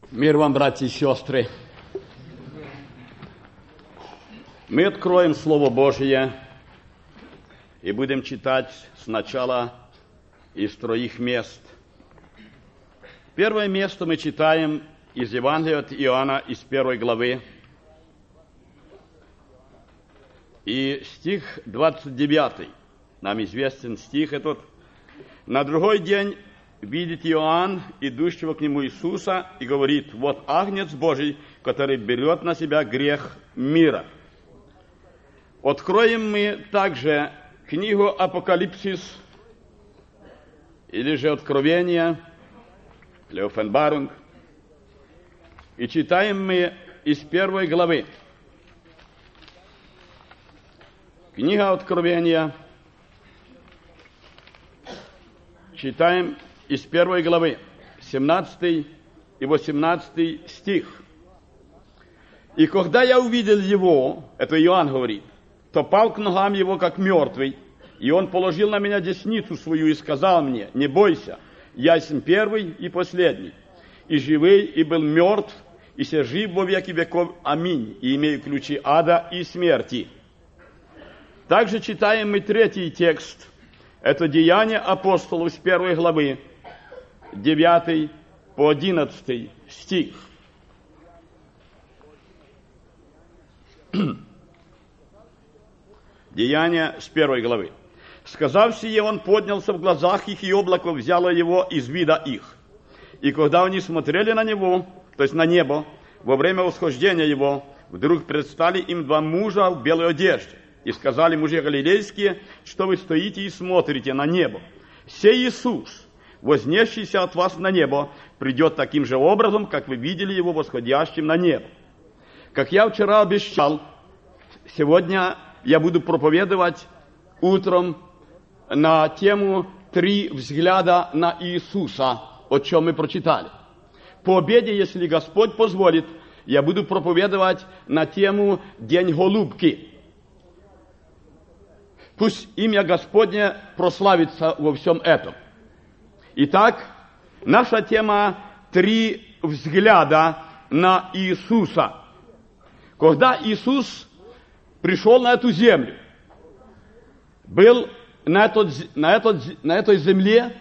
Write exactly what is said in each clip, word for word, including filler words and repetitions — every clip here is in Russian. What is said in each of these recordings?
Мир вам, братья и сестры. Мы откроем Слово Божие и будем читать сначала из троих мест. Первое место мы читаем из Евангелия от Иоанна, из первой главы. И стих двадцать девятый. Нам известен стих этот. На другой день видит Иоанн, идущего к нему Иисуса, и говорит: вот Агнец Божий, который берет на себя грех мира. Откроем мы также книгу Апокалипсис, или же Откровение, или Offenbarung, и читаем мы из первой главы. Книга Откровения, читаем из первой главы, семнадцатый и восемнадцатый стих. «И когда я увидел его, это Иоанн говорит, то пал к ногам его, как мертвый, и он положил на меня десницу свою и сказал мне: не бойся, я есть первый и последний, и живый, и был мертв, и се жив во веки веков. Аминь, и имею ключи ада и смерти». Также читаем мы третий текст, это Деяния апостолов с первой главы, девятый по одиннадцатый стих. Деяния с первой главы. «Сказав сие, он поднялся в глазах их, и облако взяло его из вида их. И когда они смотрели на него, то есть на небо, во время восхождения его, вдруг предстали им два мужа в белой одежде, и сказали: мужи галилейские, что вы стоите и смотрите на небо? Сей Иисус, вознесшийся от вас на небо, придет таким же образом, как вы видели его восходящим на небо. Как я вчера обещал, сегодня я буду проповедовать утром на тему «Три взгляда на Иисуса», о чем мы прочитали. По обеде, если Господь позволит, я буду проповедовать на тему «День голубки». Пусть имя Господне прославится во всем этом. Итак, наша тема «Три взгляда на Иисуса». Когда Иисус пришел на эту землю, был на, этот, на, этот, на этой земле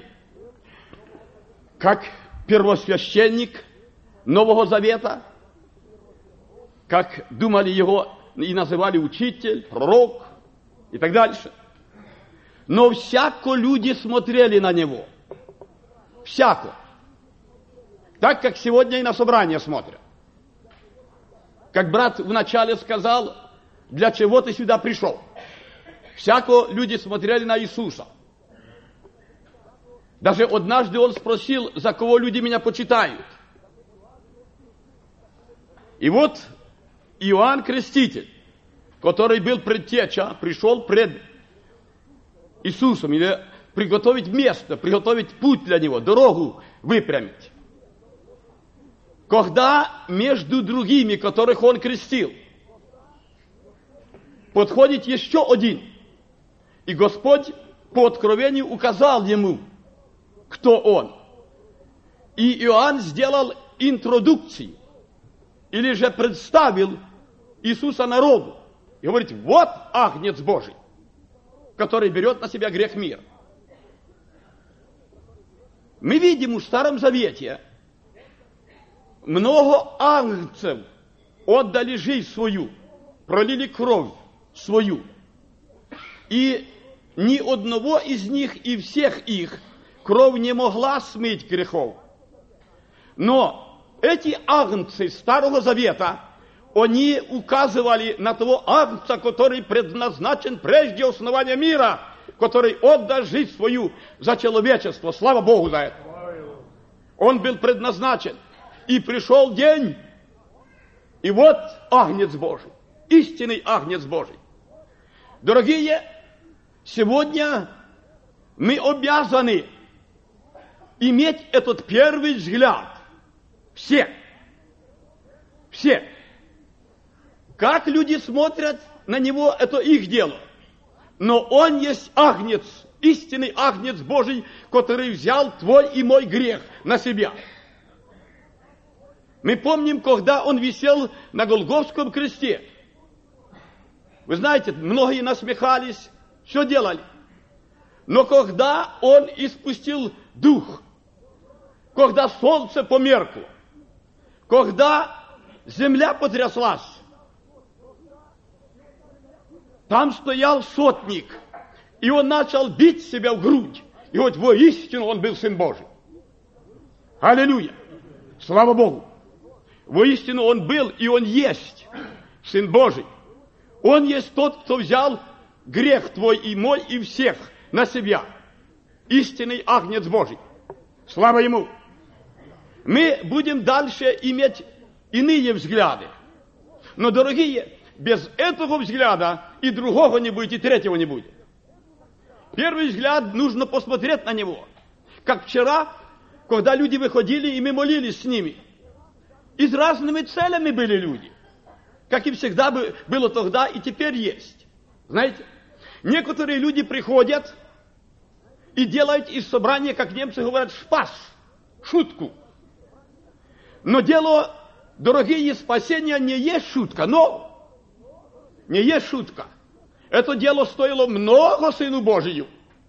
как первосвященник Нового Завета, как думали его и называли учитель, пророк и так дальше. Но всяко люди смотрели на него. Всяко. Так, как сегодня и на собрание смотрят. Как брат вначале сказал: для чего ты сюда пришел? Всяко люди смотрели на Иисуса. Даже однажды он спросил: за кого люди меня почитают? И вот Иоанн Креститель, который был предтеча, пришел пред Иисусом, или приготовить место, приготовить путь для него, дорогу выпрямить. Когда между другими, которых он крестил, подходит еще один, и Господь по откровению указал ему, кто он. И Иоанн сделал интродукцию, или же представил Иисуса народу. И говорит: вот Агнец Божий, который берет на себя грех мира. Мы видим в Старом Завете много агнцев отдали жизнь свою, пролили кровь свою. И ни одного из них и всех их кровь не могла смыть грехов. Но эти агнцы Старого Завета, они указывали на того агнца, который предназначен прежде основания мира, который отдал жизнь свою за человечество. Слава Богу за это. Он был предназначен. И пришел день, и вот Агнец Божий, истинный Агнец Божий. Дорогие, сегодня мы обязаны иметь этот первый взгляд. Все. Все. Как люди смотрят на него, это их дело. Но он есть Агнец, истинный Агнец Божий, который взял твой и мой грех на себя. Мы помним, когда он висел на Голгофском кресте. Вы знаете, многие насмехались, все делали. Но когда он испустил дух, когда солнце померкло, когда земля потряслась, там стоял сотник, и он начал бить себя в грудь. И вот воистину он был Сын Божий. Аллилуйя! Слава Богу! Воистину он был, и он есть Сын Божий. Он есть тот, кто взял грех твой и мой, и всех на себя. Истинный Агнец Божий. Слава Ему! Мы будем дальше иметь иные взгляды. Но, дорогие, без этого взгляда и другого не будет, и третьего не будет. Первый взгляд, нужно посмотреть на него. Как вчера, когда люди выходили, и мы молились с ними. И с разными целями были люди. Как и всегда было тогда, и теперь есть. Знаете, некоторые люди приходят и делают из собрания, как немцы говорят, шпас, шутку. Но дело, дорогие, спасения не есть шутка, но не есть шутка. Это дело стоило много Сыну Божию.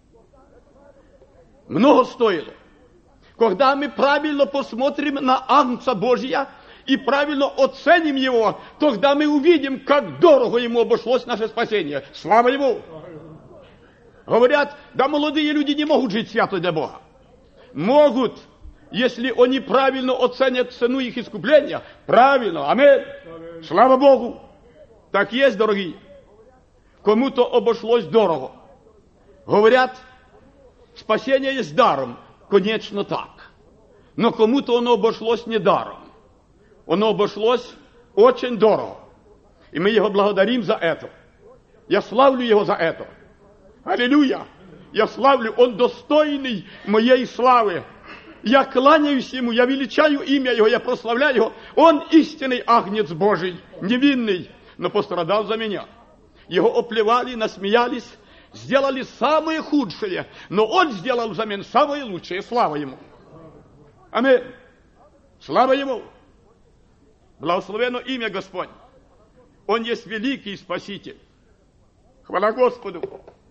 Много стоило. Когда мы правильно посмотрим на Агнца Божия и правильно оценим его, тогда мы увидим, как дорого ему обошлось наше спасение. Слава Ему! Говорят, да молодые люди не могут жить свято для Бога. Могут, если они правильно оценят цену их искупления. Правильно. Аминь. Слава Богу. Так есть, дорогие. Кому-то обошлось дорого. Говорят, спасение есть даром. Конечно так. Но кому-то оно обошлось не даром. Оно обошлось очень дорого. И мы его благодарим за это. Я славлю его за это. Аллилуйя! Я славлю, он достойный моей славы. Я кланяюсь ему, я величаю имя его, я прославляю его. Он истинный Агнец Божий, невинный, но пострадал за меня. Его оплевали, насмеялись, сделали самое худшее, но он сделал взамен самое лучшее. Слава ему! Аминь! Слава ему! Благословено имя Господь! Он есть великий Спаситель. Хвала Господу!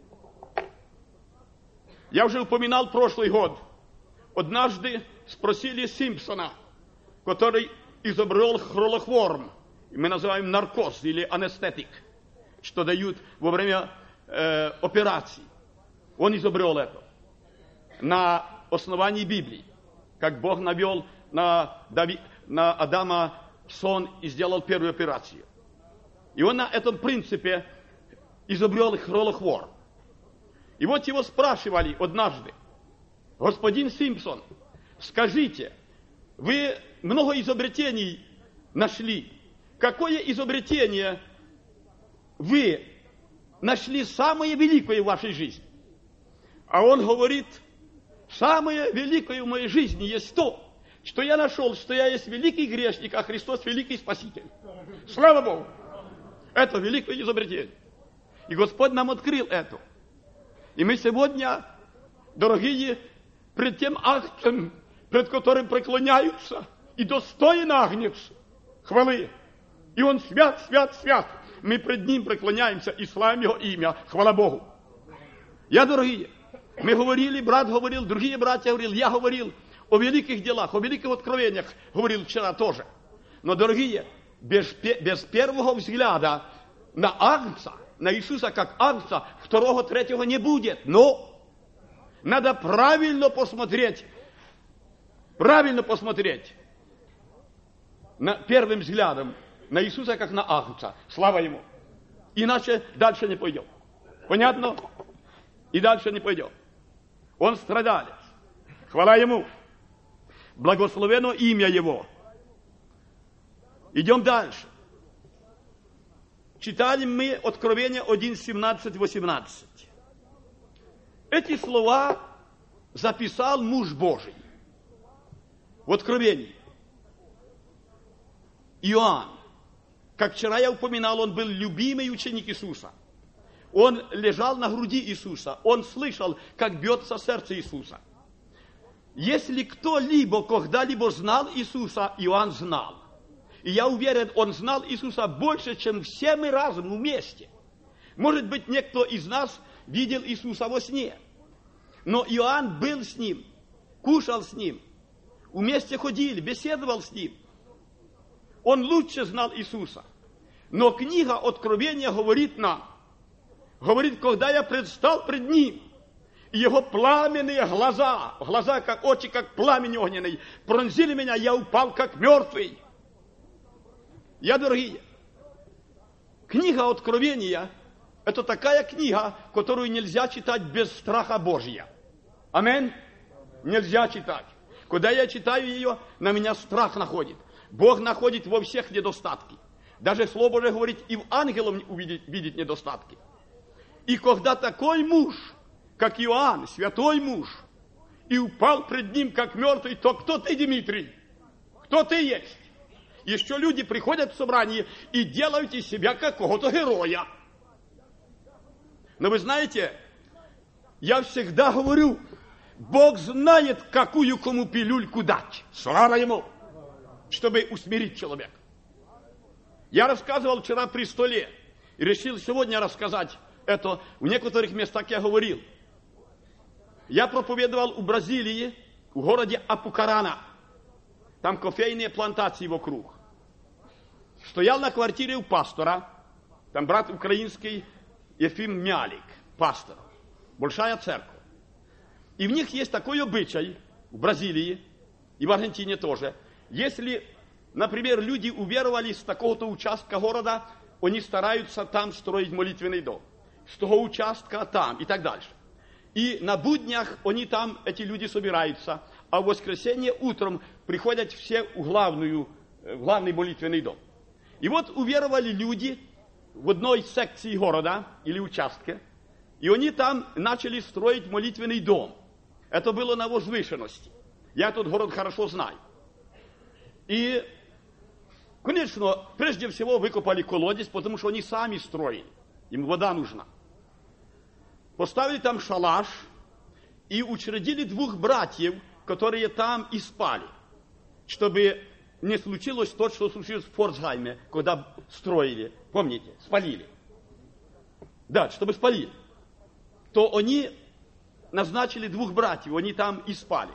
Я уже упоминал прошлый год. Однажды спросили Симпсона, который изобрел хлороформ, мы называем наркоз или анестетик, что дают во время э, операций. Он изобрел это на основании Библии, как Бог навел на, Дави, на Адама сон и сделал первую операцию. И он на этом принципе изобрел хлороформ. И вот его спрашивали однажды: господин Симпсон, скажите, вы много изобретений нашли. Какое изобретение вы нашли самое великое в вашей жизни? А он говорит: самое великое в моей жизни есть то, что я нашел, что я есть великий грешник, а Христос великий Спаситель. Слава Богу! Это великое изобретение. И Господь нам открыл это. И мы сегодня, дорогие, пред тем Агнцем, пред которым преклоняются, и достоин Агнец хвалы. И он свят, свят, свят. Мы пред ним преклоняемся и славим его имя. Хвала Богу. Я, дорогие, мы говорили, брат говорил, другие братья говорили, я говорил о великих делах, о великих откровениях, говорил вчера тоже. Но, дорогие, без, без первого взгляда на Агнца, на Иисуса как Агнца, второго, третьего не будет. Но надо правильно посмотреть, правильно посмотреть на первым взглядом на Иисуса как на Агнца. Слава Ему. Иначе дальше не пойдем. Понятно? И дальше не пойдем. Он страдалец. Хвала Ему. Благословено имя Его. Идем дальше. Читали мы Откровение один, семнадцать, восемнадцать. Эти слова записал муж Божий в Откровении. Иоанн. Как вчера я упоминал, он был любимый ученик Иисуса. Он лежал на груди Иисуса. Он слышал, как бьется сердце Иисуса. Если кто-либо когда-либо знал Иисуса, Иоанн знал. И я уверен, он знал Иисуса больше, чем все мы разом вместе. Может быть, некто из нас видел Иисуса во сне. Но Иоанн был с ним, кушал с ним, вместе ходили, беседовал с ним. Он лучше знал Иисуса. Но книга Откровения говорит нам, говорит, когда я предстал пред Ним, и Его пламенные глаза, глаза как очи, как пламень огненный, пронзили меня, я упал как мертвый. Я, дорогие, книга Откровения – это такая книга, которую нельзя читать без страха Божия. Аминь. Нельзя читать. Когда я читаю ее, на меня страх находит. Бог находит во всех недостатки. Даже Слово Божие говорит, и в ангелов увидеть, видеть недостатки. И когда такой муж, как Иоанн, святой муж, и упал пред ним, как мертвый, то кто ты, Дмитрий? Кто ты есть? Еще люди приходят в собрание и делают из себя какого-то героя. Но вы знаете, я всегда говорю, Бог знает, какую кому пилюльку дать. Слава Ему, чтобы усмирить человека. Я рассказывал вчера при столе и решил сегодня рассказать это. В некоторых местах я говорил. Я проповедовал в Бразилии, в городе Апукарана. Там кофейные плантации вокруг. Стоял на квартире у пастора, там брат украинский Ефим Мялик, пастор. Большая церковь. И в них есть такой обычай, в Бразилии и в Аргентине тоже. Если, например, люди уверовали с такого-то участка города, они стараются там строить молитвенный дом. С того участка там и так дальше. И на буднях они там, эти люди собираются, а в воскресенье утром приходят все в, главную, в главный молитвенный дом. И вот уверовали люди в одной секции города или участке, и они там начали строить молитвенный дом. Это было на возвышенности. Я тот город хорошо знаю. И, конечно, прежде всего выкопали колодец, потому что они сами строили. Им вода нужна. Поставили там шалаш и учредили двух братьев, которые там и спали, чтобы не случилось то, что случилось в Форцхайме, когда строили, помните, спалили. Да, чтобы спалили. То они назначили двух братьев, они там и спали.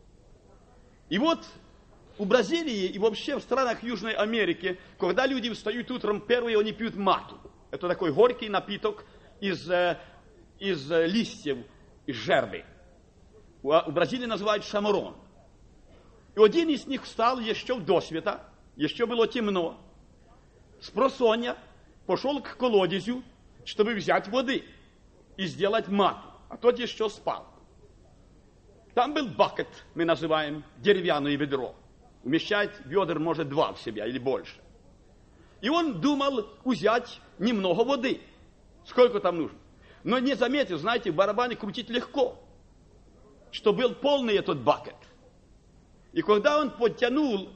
И вот в Бразилии и вообще в странах Южной Америки, когда люди встают утром, первые они пьют маки. Это такой горький напиток из, из листьев, из жербы. В Бразилии называют шамарон. И один из них встал еще в досвета, еще было темно. Спросонья пошел к колодезю, чтобы взять воды и сделать маку. А тот еще спал. Там был бакет, мы называем, деревянное ведро. Умещает ведер, может, два в себя или больше. И он думал взять немного воды. Сколько там нужно. Но не заметил, знаете, в барабане крутить легко. Что был полный этот бакет. И когда он подтянул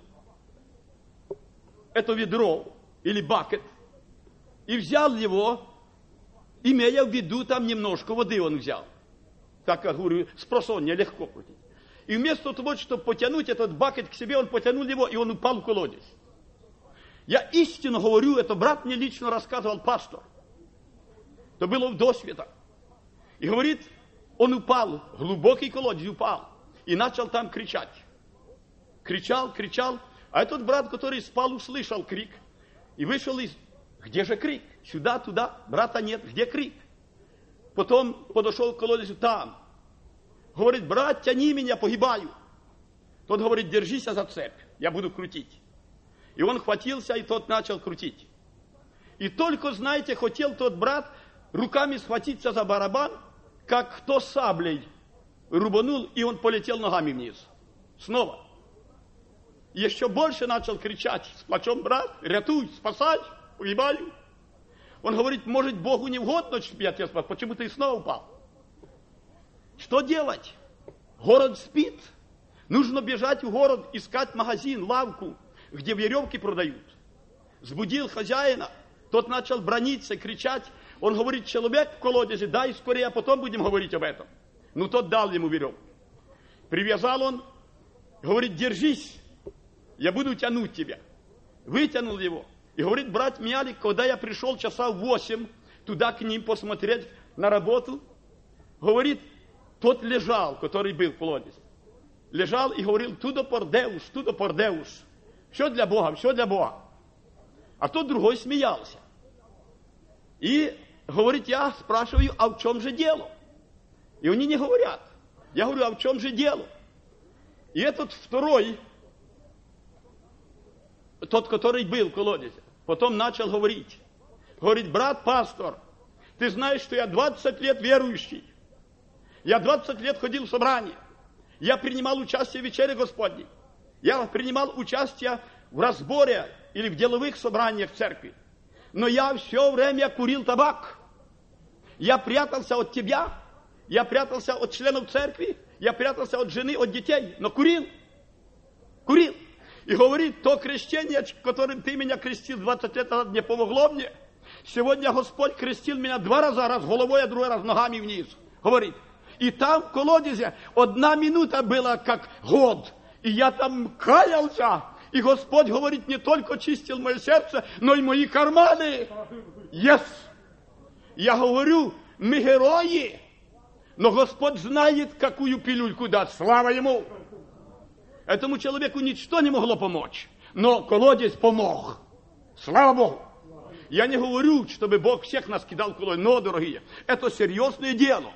это ведро или бакет и взял его, имея в виду, там немножко воды он взял. Так, как говорю, спросонья легко крутить. И вместо того, чтобы потянуть этот бакет к себе, он потянул его, и он упал в колодец. Я истинно говорю, это брат мне лично рассказывал, пастор. Это было в досвета. И говорит, он упал, глубокий колодец упал, и начал там кричать. Кричал, кричал, а этот брат, который спал, услышал крик, и вышел из... Где же крик? Сюда, туда, брата нет, где крик? Потом подошел к колодезю, там. Говорит, брат, тяни меня, погибаю. Тот говорит, держись за цепь, я буду крутить. И он хватился, и тот начал крутить. И только, знаете, хотел тот брат руками схватиться за барабан, как кто саблей рубанул, и он полетел ногами вниз. Снова. Еще больше начал кричать с плачом, брат, рятуй, спасай, погибаю. Он говорит, может, Богу не угодно, чтобы я тебя спас, почему ты снова упал? Что делать? Город спит. Нужно бежать в город, искать магазин, лавку, где веревки продают. Сбудил хозяина, тот начал браниться, кричать. Он говорит, человек в колодезе, дай скорее, а потом будем говорить об этом. Ну, тот дал ему веревку. Привязал он, говорит, держись, я буду тянуть тебя. Вытянул его. И говорит, брат Мялик, когда я пришел часа в восемь туда к ним посмотреть на работу, говорит, тот лежал, который был в колодезе. Лежал и говорил, тудо пор Деус, тудо пор Деус. Все для Бога, все для Бога. А тот другой смеялся. И говорит, я спрашиваю, а в чем же дело? И они не говорят. Я говорю, а в чем же дело? И этот второй, тот, который был в колодезе, потом начал говорить. Говорит, брат пастор, ты знаешь, что я двадцать лет верующий. Я двадцать лет ходил в собрание. Я принимал участие в вечере Господней. Я принимал участие в разборе или в деловых собраниях церкви. Но я все время курил табак. Я прятался от тебя. Я прятался от членов церкви. Я прятался от жены, от детей. Но курил. Курил. И говорит, то крещение, которым ты меня крестил двадцать лет назад, не помогло мне. Сегодня Господь крестил меня два раза, раз головой, а другой раз ногами вниз. Говорит. И там в колодезе одна минута была как год. И я там каялся. И Господь, говорит, не только чистил мое сердце, но и мои карманы. Yes. Я говорю, мы герои. Но Господь знает, какую пилюльку дать. Слава Ему. Этому человеку ничто не могло помочь. Но колодец помог. Слава Богу. Я не говорю, чтобы Бог всех нас кидал в колодец. Но, дорогие, это серьезное дело.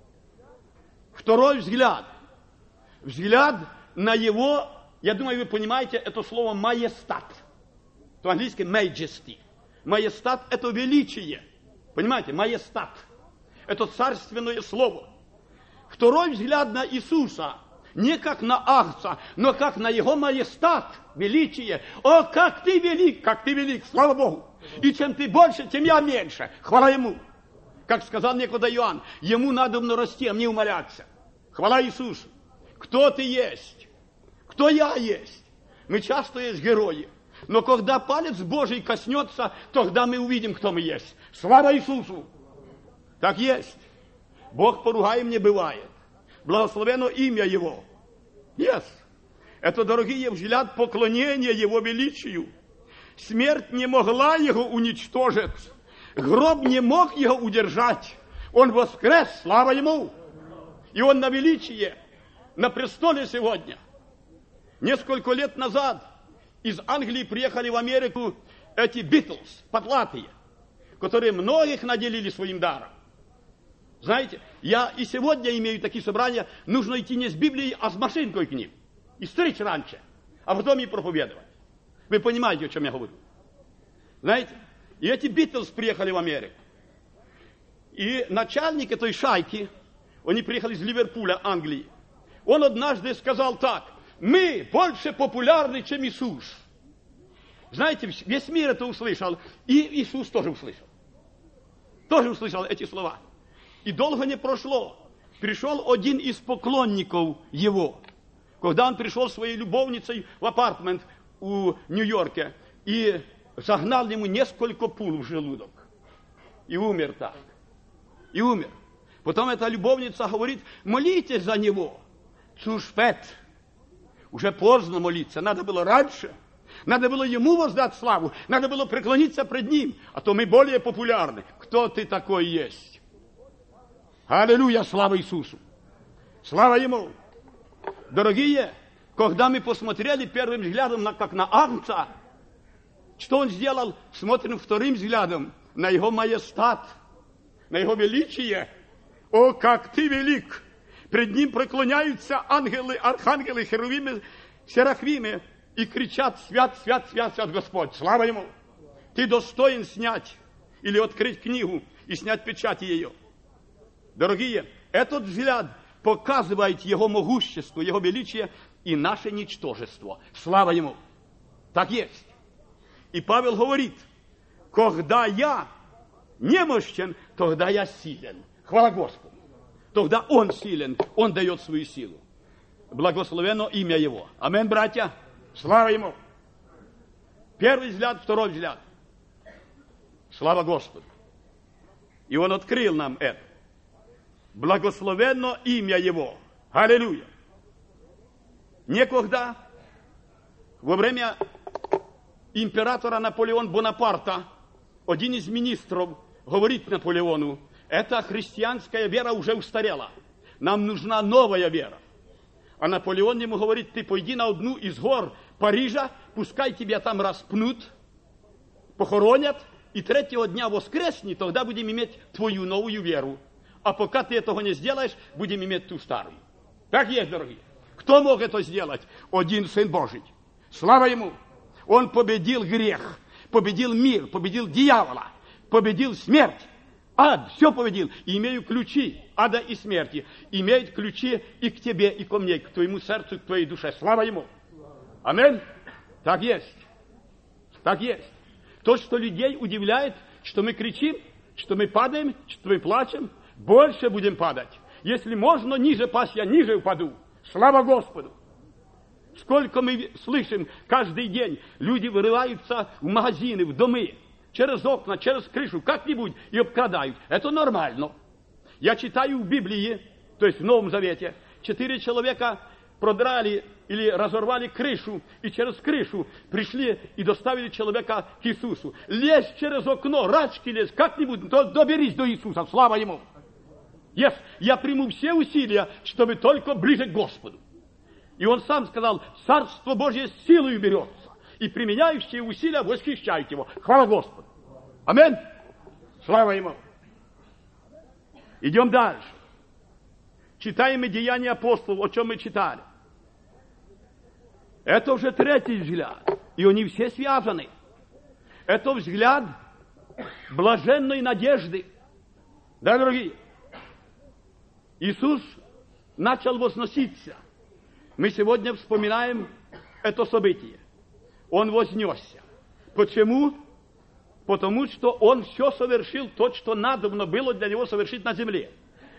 Второй взгляд. Взгляд на его, я думаю, вы понимаете, это слово «маестат». По-английски «majesty». Маестат – это величие. Понимаете, маестат. Это царственное слово. Второй взгляд на Иисуса. Не как на Агца, но как на его маестат, величие. О, как ты велик, как ты велик, слава Богу. И чем ты больше, тем я меньше. Хвала Ему. Как сказал некогда Иоанн, ему надо расти, а мне умоляться. Хвала Иисусу. Кто ты есть? Кто я есть? Мы часто есть герои. Но когда палец Божий коснется, тогда мы увидим, кто мы есть. Слава Иисусу! Так есть. Бог поругаем не бывает. Благословено имя Его. Yes. Это, дорогие, взгляд поклонения Его величию. Смерть не могла Его уничтожить. Гроб не мог Его удержать. Он воскрес, слава Ему. И Он на величие, на престоле сегодня. Несколько лет назад из Англии приехали в Америку эти Битлз, потлатые, которые многих наделили своим даром. Знаете, я и сегодня имею такие собрания, нужно идти не с Библией, а с машинкой к ним. И стричь раньше, а потом и проповедовать. Вы понимаете, о чем я говорю? Знаете, и эти Битлз приехали в Америку. И начальник этой шайки, они приехали из Ливерпуля, Англии. Он однажды сказал так: мы больше популярны, чем Иисус. Знаете, весь мир это услышал, и Иисус тоже услышал. Тоже услышал эти слова. И долго не прошло. Пришел один из поклонников его, когда он пришел своей любовницей в апартмент у Нью-Йорке, и загнал ему несколько пул в желудок. И умер так. И умер. Потом эта любовница говорит: молитесь за него. Цушпет. Уже поздно молиться, надо было раньше. Надо было ему воздать славу, надо было преклониться пред ним, а то мы более популярны. Кто ты такой есть? Аллилуйя, слава Иисусу. Слава Ему. Дорогие, когда мы посмотрели первым взглядом, на, как на Агнца, что Он сделал? Смотрим вторым взглядом на Его маестат, на Его величие. О, как Ты велик! Пред Ним преклоняются ангелы, архангелы, херувимы, серафимы и кричат: свят, свят, свят, свят Господь. Слава Ему! Ты достоин снять или открыть книгу и снять печати ее. Дорогие, этот взгляд показывает Его могущество, Его величие и наше ничтожество. Слава Ему! Так есть. И Павел говорит: когда я немощен, тогда я силен. Хвала Господу. Тогда Он силен, Он дает свою силу. Благословено имя Его. Аминь, братья. Слава Ему. Первый взгляд, второй взгляд. Слава Господу. И Он открыл нам это. Благословенно имя Его. Аллилуйя. Некогда, во время императора Наполеона Бонапарта, один из министров говорит Наполеону: эта христианская вера уже устарела, нам нужна новая вера. А Наполеон ему говорит: ты пойди на одну из гор Парижа, пускай тебя там распнут, похоронят, и третьего дня воскресни, тогда будем иметь твою новую веру. А пока ты этого не сделаешь, будем иметь ту старую. Так есть, дорогие. Кто мог это сделать? Один Сын Божий. Слава Ему! Он победил грех, победил мир, победил дьявола, победил смерть. Ад, все победил. И имею ключи ада и смерти. Имеет ключи и к тебе, и ко мне, к твоему сердцу, к твоей душе. Слава Ему! Аминь! Так есть. Так есть. То, что людей удивляет, что мы кричим, что мы падаем, что мы плачем, больше будем падать. Если можно ниже пасть, я ниже упаду. Слава Господу! Сколько мы слышим каждый день, люди вырываются в магазины, в дома, через окна, через крышу, как-нибудь, и обкрадают. Это нормально. Я читаю в Библии, то есть в Новом Завете, четыре человека продрали или разорвали крышу, и через крышу пришли и доставили человека к Иисусу. Лезь через окно, рачки лезь, как-нибудь, то доберись до Иисуса, слава Ему. Yes, я приму все усилия, чтобы только ближе к Господу. И он сам сказал: Царство Божье силою берется, и применяющие усилия восхищают его. Хвала Господу. Аминь. Слава Ему. Идем дальше. Читаем и Деяния апостолов, о чем мы читали. Это уже третий взгляд, и они все связаны. Это взгляд блаженной надежды. Да, дорогие? Иисус начал возноситься. Мы сегодня вспоминаем это событие. Он вознесся. Почему? Потому что Он все совершил, то, что надобно было для Него совершить на земле.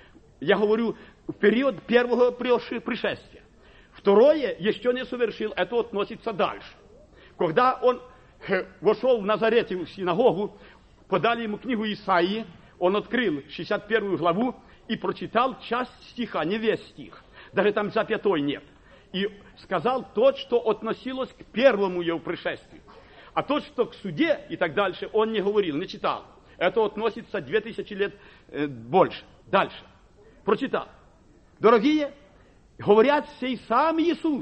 Я говорю, в период первого пришествия. Второе еще не совершил, это относится дальше. Когда Он вошел в Назарете в синагогу, подали Ему книгу Исаии, Он открыл шестьдесят первую главу и прочитал часть стиха, не весь стих. Даже там запятой нет. И сказал то, что относилось к первому Его пришествию. А то, что к суде и так дальше, Он не говорил, не читал. Это относится две тысячи лет э, больше. Дальше. Прочитал. Дорогие, говорят, сей сам Иисус,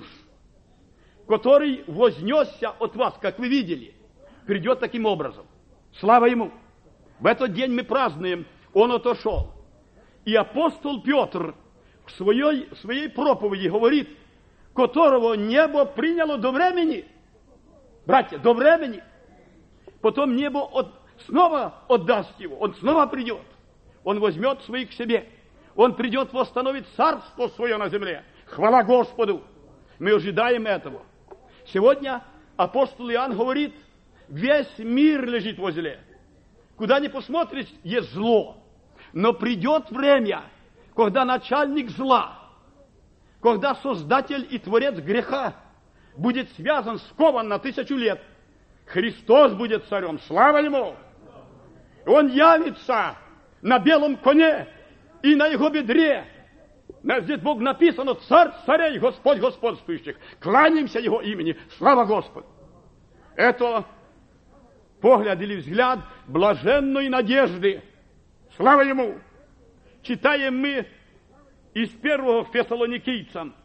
который вознесся от вас, как вы видели, придет таким образом. Слава Ему! В этот день мы празднуем, Он отошел. И апостол Петр в своей, в своей проповеди говорит, которого небо приняло до времени. Братья, до времени. Потом небо от, снова отдаст его, он снова придет. Он возьмет своих к себе. Он придет восстановить царство свое на земле. Хвала Господу! Мы ожидаем этого. Сегодня апостол Иоанн говорит, весь мир лежит возле. Куда ни посмотришь, есть зло. Но придет время, когда начальник зла, когда создатель и творец греха будет связан, скован на тысячу лет. Христос будет царем. Слава Ему! Он явится на белом коне, и на его бедре, здесь Бог написано, царь царей, Господь господствующих. Кланяемся Его имени. Слава Господу! Это погляд или взгляд блаженной надежды. Слава Ему! Читаем мы из первого Фессалоникийцам,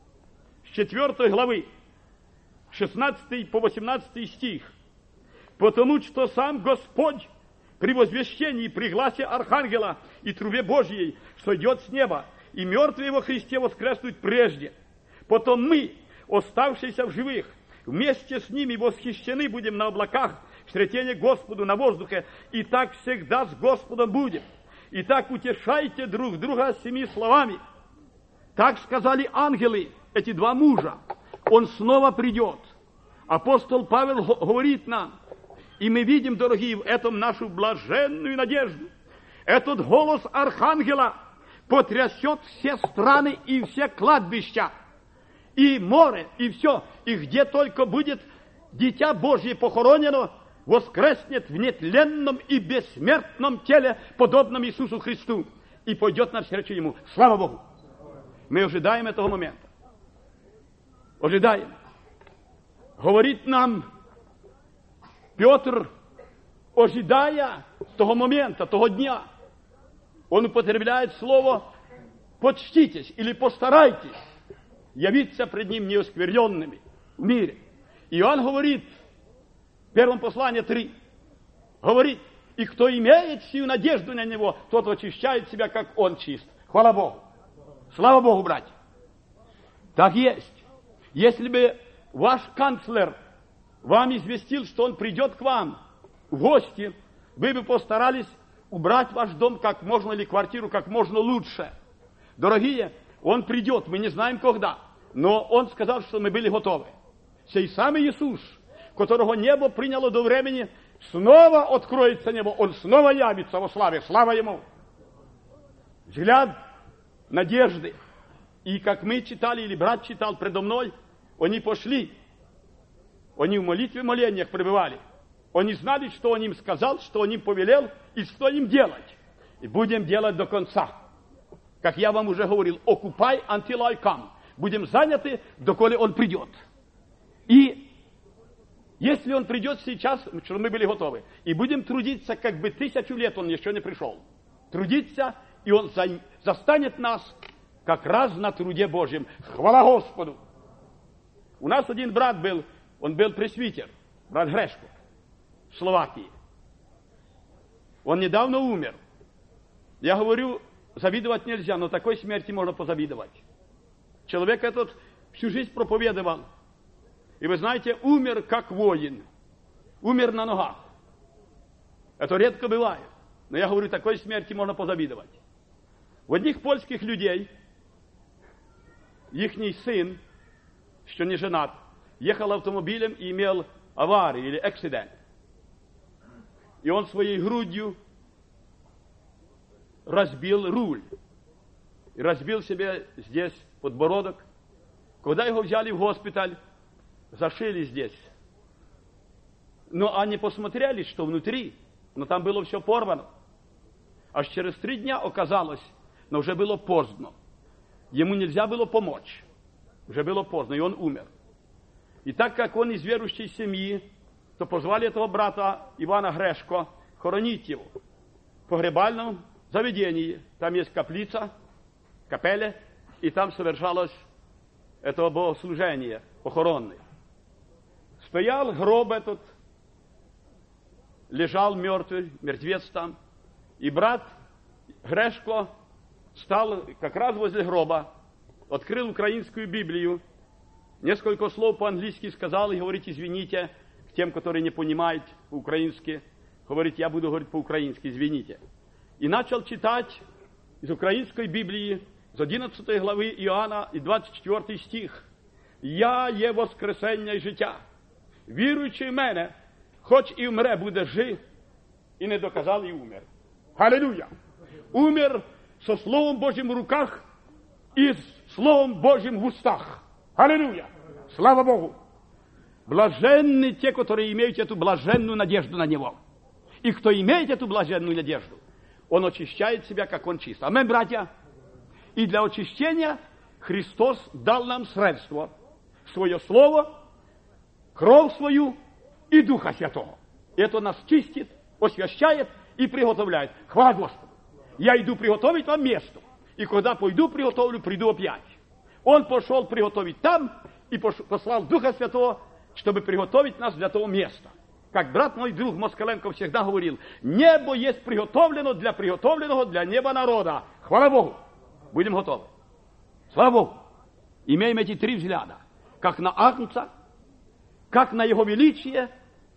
с четвертой главы, шестнадцатый по восемнадцатый стих. Потому что сам Господь при возвещении, при гласе Архангела и трубе Божьей сойдет с неба, и мертвые во Христе воскреснут прежде. Потом мы, оставшиеся в живых, вместе с ними восхищены будем на облаках, встретение Господу на воздухе, и так всегда с Господом будем. И так утешайте друг друга семи словами. Так сказали ангелы, эти два мужа. Он снова придет. Апостол Павел говорит нам, и мы видим, дорогие, в этом нашу блаженную надежду. Этот голос Архангела потрясет все страны и все кладбища, и море, и все. И где только будет Дитя Божье похоронено, воскреснет в нетленном и бессмертном теле, подобном Иисусу Христу, и пойдет навстречу Ему. Слава Богу! Мы ожидаем этого момента. ожидаем. Говорит нам Петр, ожидая того момента, того дня, он употребляет слово «почтитесь» или «постарайтесь» явиться пред ним неоскверненными в мире. И он говорит в первом послании три, говорит, и кто имеет сию надежду на него, тот очищает себя, как он чист. Хвала Богу. Слава Богу, братья. Так есть. Если бы ваш канцлер вам известил, что он придет к вам в гости, вы бы постарались убрать ваш дом как можно, или квартиру как можно лучше. Дорогие, он придет, мы не знаем когда, но он сказал, что мы были готовы. Сей самый Иисус, которого небо приняло до времени, снова откроется небо, он снова явится во славе, слава ему. Взгляд надежды. И как мы читали, или брат читал предо мной, они пошли, они в молитве, в молениях пребывали. Они знали, что он им сказал, что он им повелел, и что им делать. И будем делать до конца. Как я вам уже говорил, окупай антилайкам. Будем заняты, доколе он придет. И если он придет сейчас, что мы были готовы, и будем трудиться, как бы тысячу лет он еще не пришел. Трудиться, и он за, застанет нас как раз на труде Божьем. Хвала Господу! У нас один брат был, он был пресвитер, брат Грешко, в Словакии. Он недавно умер. Я говорю, завидовать нельзя, но такой смерти можно позавидовать. Человек этот всю жизнь проповедовал. И вы знаете, умер как воин. Умер на ногах. Это редко бывает. Но я говорю, такой смерти можно позавидовать. У одних польских людей, ихний сын, еще не женат, ехал автомобилем и имел аварию или акцидент. И он своей грудью разбил руль. И разбил себе здесь подбородок. Когда его взяли в госпиталь, зашили здесь. Но они посмотрели, что внутри, но там было все порвано. Аж через три дня оказалось, но уже было поздно. Ему нельзя было помочь. Уже было поздно, и он умер. И так как он из верующей семьи, то позвали этого брата Ивана Грешко хоронить его в погребальном заведении. Там есть каплица, капеля, и там совершалось это богослужение похоронное. Стоял гроб этот, лежал мертвый, мертвец там, и брат Грешко стал как раз возле гроба, открыл украинскую Библию, несколько слов по-английски сказал и говорит, извините, к тем, которые не понимают по-украински, говорит, я буду говорить по-украински, извините. И начал читать из украинской Библии, з одиннадцятої глави Иоанна и двадцать четвертый стих. «Я є воскресення і життя. Віруючий в мене, хоч і вмре, буде жив». І не доказав, і умер. Аллилуйя! Умер со Словом Божьим в руках и с Словом Божьим в устах. Аллилуйя! Слава Богу! Блаженны те, которые имеют эту блаженную надежду на Него. И кто имеет эту блаженную надежду, он очищает себя, как он чист. Аминь, братья! И для очищения Христос дал нам средство, свое Слово, кровь свою и Духа Святого. Это нас чистит, освящает и приготовляет. Хвала Господу! Я иду приготовить вам место. И когда пойду приготовлю, приду опять. Он пошел приготовить там и послал Духа Святого, чтобы приготовить нас для того места. Как брат мой друг Москаленко всегда говорил, небо есть приготовлено для приготовленного для неба народа. Хвала Богу! Будем готовы. Слава Богу! Имеем эти три взгляда. Как на Агнца, как на Его величие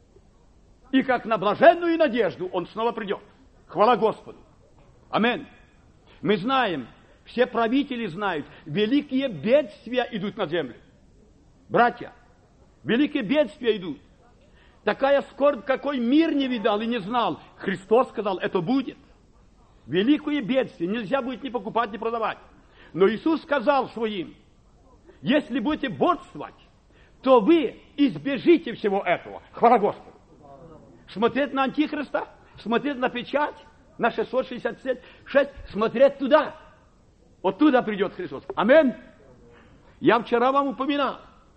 и как на блаженную надежду Он снова придет. Хвала Господу! Аминь! Мы знаем, все правители знают, великие бедствия идут на землю. Братья, великие бедствия идут. Такая скорбь, какой мир не видал и не знал. Христос сказал, это будет. Великое бедствие. Нельзя будет ни покупать, ни продавать. Но Иисус сказал своим, если будете бодствовать, то вы избежите всего этого. Хвала Господу. Смотреть на Антихриста, смотреть на печать, на шестьсот шестьдесят шесть, смотреть туда. Оттуда придет Христос. Аминь. Я вчера вам упоминал,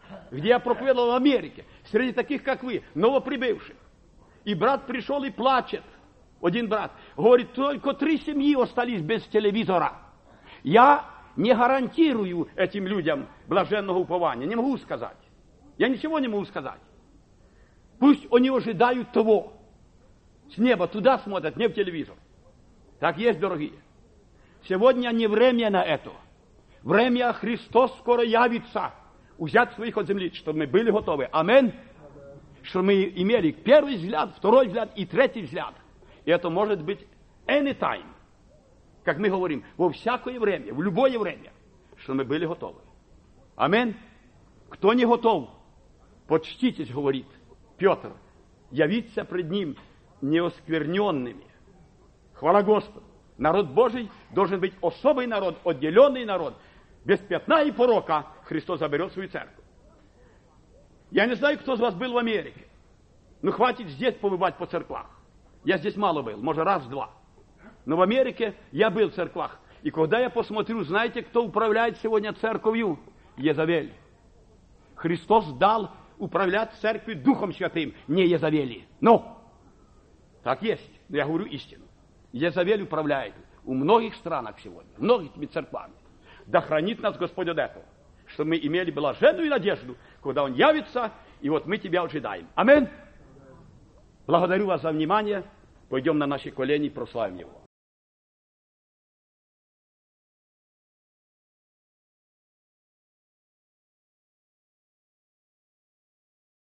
где я проповедовал в Америке, среди таких, как вы, новоприбывших. И брат пришел и плачет. Один брат говорит, только три семьи остались без телевизора. Я не гарантирую этим людям блаженного упования. Не могу сказать. Я ничего не могу сказать. Пусть они ожидают того. С неба туда смотрят, не в телевизор. Так есть, дорогие. Сегодня не время на это. Время Христос скоро явится. Взять своих от земли, чтобы мы были готовы. Аминь. Чтобы мы имели первый взгляд, второй взгляд и третий взгляд. И это может быть anytime. Как мы говорим, во всякое время, в любое время. Чтобы мы были готовы. Аминь. Кто не готов, почтитесь, говорит Петр, явиться пред ним неоскверненными. Хвала Господу. Народ Божий должен быть особый народ, отделенный народ. Без пятна и порока Христос заберет свою церковь. Я не знаю, кто из вас был в Америке. Ну, хватит здесь побывать по церквах. Я здесь мало был, может, раз-два. Но в Америке я был в церквах. И когда я посмотрю, знаете, кто управляет сегодня церковью? Езавель. Христос дал управлять церковью Духом Святым, не Езавели. Но, так есть, но я говорю истину. Езавель управляет у многих странах сегодня, многими церквами. Да хранит нас Господь от этого, чтобы мы имели блаженную надежду, когда Он явится, и вот мы Тебя ожидаем. Аминь. Благодарю вас за внимание. Пойдем на наши колени и прославим Его.